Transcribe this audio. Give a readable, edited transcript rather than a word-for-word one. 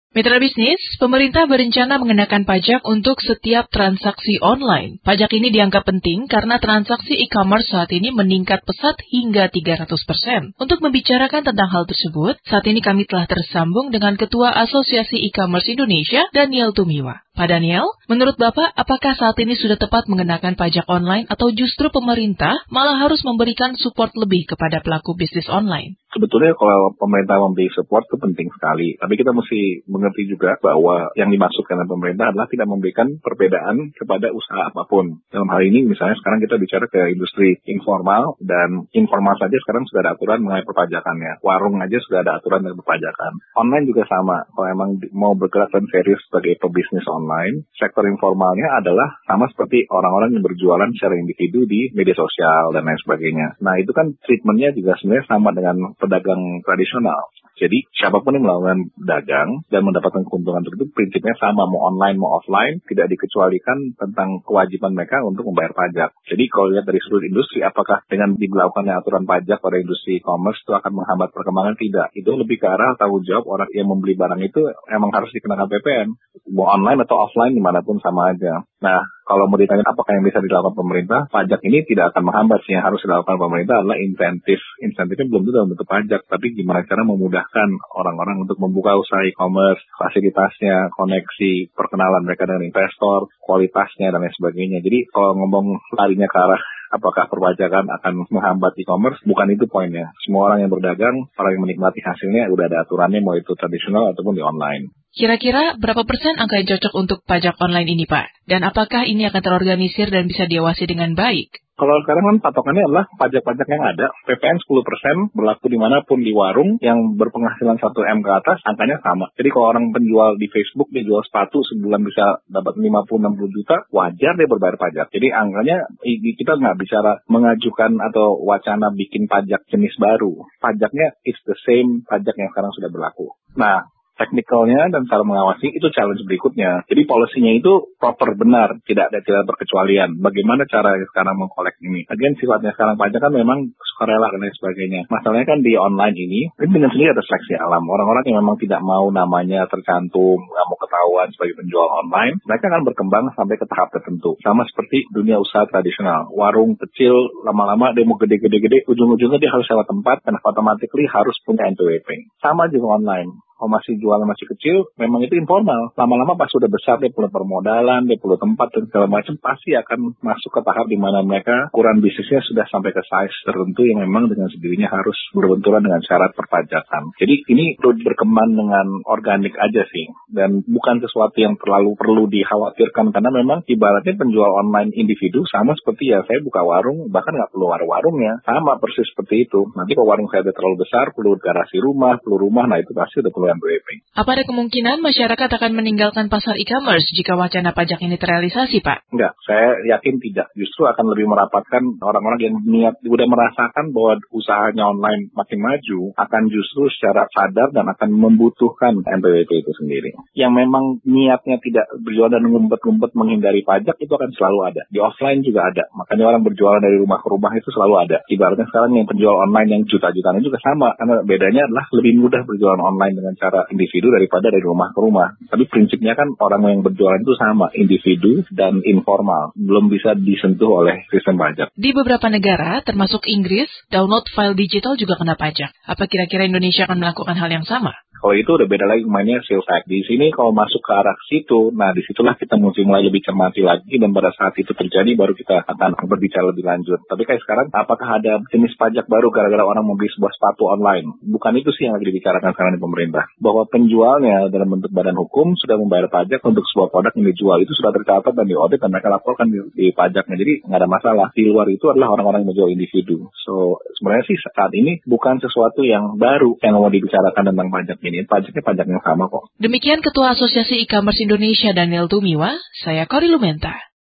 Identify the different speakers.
Speaker 1: Mitra bisnis, pemerintah berencana mengenakan pajak untuk setiap transaksi online. Pajak ini dianggap penting karena transaksi e-commerce saat ini meningkat pesat hingga 300%. Untuk membicarakan tentang hal tersebut, saat ini kami telah tersambung dengan Ketua Asosiasi E-commerce Indonesia, Daniel Tumiwa. Pak Daniel, menurut Bapak, apakah saat ini sudah tepat mengenakan pajak online atau justru pemerintah malah harus memberikan support lebih kepada pelaku bisnis online?
Speaker 2: Sebetulnya kalau pemerintah memberi support itu penting sekali. Tapi kita mesti mengerti juga bahwa yang dimaksudkan oleh pemerintah adalah tidak memberikan perbedaan kepada usaha apapun. Dalam hal ini misalnya sekarang kita bicara ke industri informal, dan informal saja sekarang sudah ada aturan mengenai perpajakannya. Warung aja sudah ada aturan mengenai perpajakan. Online juga sama. Kalau emang mau bergerak dan serius sebagai pebisnis online, sektor informalnya adalah sama seperti orang-orang yang berjualan secara individu di media sosial dan lain sebagainya. Nah itu kan treatmentnya juga sebenarnya sama dengan pedagang tradisional. Jadi siapapun yang melakukan dagang dan mendapatkan keuntungan tersebut prinsipnya sama, mau online mau offline, tidak dikecualikan tentang kewajiban mereka untuk membayar pajak. Jadi kalau lihat dari seluruh industri, apakah dengan diberlakukannya aturan pajak pada industri e-commerce itu akan menghambat perkembangan? Tidak. Itu lebih ke arah tanggung jawab orang yang membeli barang itu emang harus dikenakan PPN. Mau online atau offline dimanapun sama aja. Nah, kalau mau ditanya apakah yang bisa dilakukan pemerintah, pajak ini tidak akan menghambat. Yang harus dilakukan pemerintah adalah insentif. Insentifnya belum tentu dalam bentuk pajak, tapi gimana cara memudahkan orang-orang untuk membuka usaha e-commerce, fasilitasnya, koneksi, perkenalan mereka dengan investor, kualitasnya, dan lain sebagainya. Jadi kalau ngomong larinya ke arah apakah perpajakan akan menghambat e-commerce, bukan itu poinnya. Semua orang yang berdagang, orang yang menikmati hasilnya, udah ada aturannya, mau itu tradisional ataupun di online.
Speaker 1: Kira-kira berapa persen angka yang cocok untuk pajak online ini, Pak? Dan apakah ini akan terorganisir dan bisa diawasi dengan baik?
Speaker 2: Kalau sekarang kan patokannya adalah pajak-pajak yang ada, PPN 10% berlaku dimanapun di warung yang berpenghasilan 1M ke atas, angkanya sama. Jadi kalau orang penjual di Facebook, dia jual sepatu sebulan bisa dapat 50-60 juta, wajar dia berbayar pajak. Jadi angkanya, kita nggak bicara mengajukan atau wacana bikin pajak jenis baru. Pajaknya is the same pajak yang sekarang sudah berlaku. Nah, teknikalnya dan cara mengawasi itu challenge berikutnya. Jadi polisinya itu proper, benar, tidak berkecualian. Bagaimana cara sekarang mengkolek ini? Lagian sifatnya sekarang pajak kan memang sukarela dan lain sebagainya. Masalahnya kan di online ini dengan sendiri ada seleksi alam. Orang-orang yang memang tidak mau namanya tercantum, nggak mau ketahuan sebagai penjual online, mereka akan berkembang sampai ke tahap tertentu. Sama seperti dunia usaha tradisional. Warung kecil, lama-lama dia mau gede-gede, ujung-ujungnya dia harus sewa tempat dan automatically harus punya NPWP. Sama juga online. Kalau masih jualan masih kecil, memang itu informal. Lama-lama pas sudah besar, dia perlu permodalan, dia perlu tempat, dan segala macam, pasti akan masuk ke tahap di mana mereka ukuran bisnisnya sudah sampai ke size tertentu yang memang dengan sendirinya harus berbenturan dengan syarat perpajakan. Jadi ini perlu berkembang dengan organik aja sih, dan bukan sesuatu yang terlalu perlu dikhawatirkan, karena memang ibaratnya penjual online individu sama seperti ya saya buka warung, bahkan nggak perlu warungnya, sama persis seperti itu. Nanti kalau warung saya udah terlalu besar, perlu garasi rumah, nah itu pasti udah perlu NPWP.
Speaker 1: Apa ada kemungkinan masyarakat akan meninggalkan pasar e-commerce jika wacana pajak ini terrealisasi, Pak?
Speaker 2: Enggak, saya yakin tidak. Justru akan lebih merapatkan orang-orang yang udah merasakan bahwa usahanya online makin maju, akan justru secara sadar dan akan membutuhkan NPWP itu sendiri. Yang memang niatnya tidak berjualan dan ngumpet-ngumpet menghindari pajak, itu akan selalu ada. Di offline juga ada. Makanya orang berjualan dari rumah ke rumah itu selalu ada. Ibaratnya sekarang yang penjual online yang juta-jutaan juga sama. Karena bedanya adalah lebih mudah berjualan online dengan cara individu daripada dari rumah ke rumah. Tapi prinsipnya kan orang yang berjualan itu sama, individu dan informal. Belum bisa disentuh oleh sistem pajak.
Speaker 1: Di beberapa negara, termasuk Inggris, download file digital juga kena pajak. Apa kira-kira Indonesia akan melakukan hal yang sama?
Speaker 2: Kalau itu udah beda lagi mainnya sales tax. Di sini kalau masuk ke arah situ, nah disitulah kita mesti mulai lebih cermati lagi, dan pada saat itu terjadi baru kita akan berbicara lebih lanjut. Tapi kayak sekarang, apakah ada jenis pajak baru gara-gara orang membeli sebuah sepatu online? Bukan itu sih yang lagi dibicarakan sekarang di pemerintah. Bahwa penjualnya dalam bentuk badan hukum sudah membayar pajak untuk sebuah produk yang dijual. Itu sudah tercatat dan diaudit dan mereka laporkan di pajaknya. Jadi nggak ada masalah. Di luar itu adalah orang-orang yang menjual individu. So sebenarnya sih saat ini bukan sesuatu yang baru yang mau dibicarakan tentang pajak ini. Pajaknya pajak yang sama kok.
Speaker 1: Demikian Ketua Asosiasi E-commerce Indonesia Daniel Tumiwa, saya Kori Lumenta.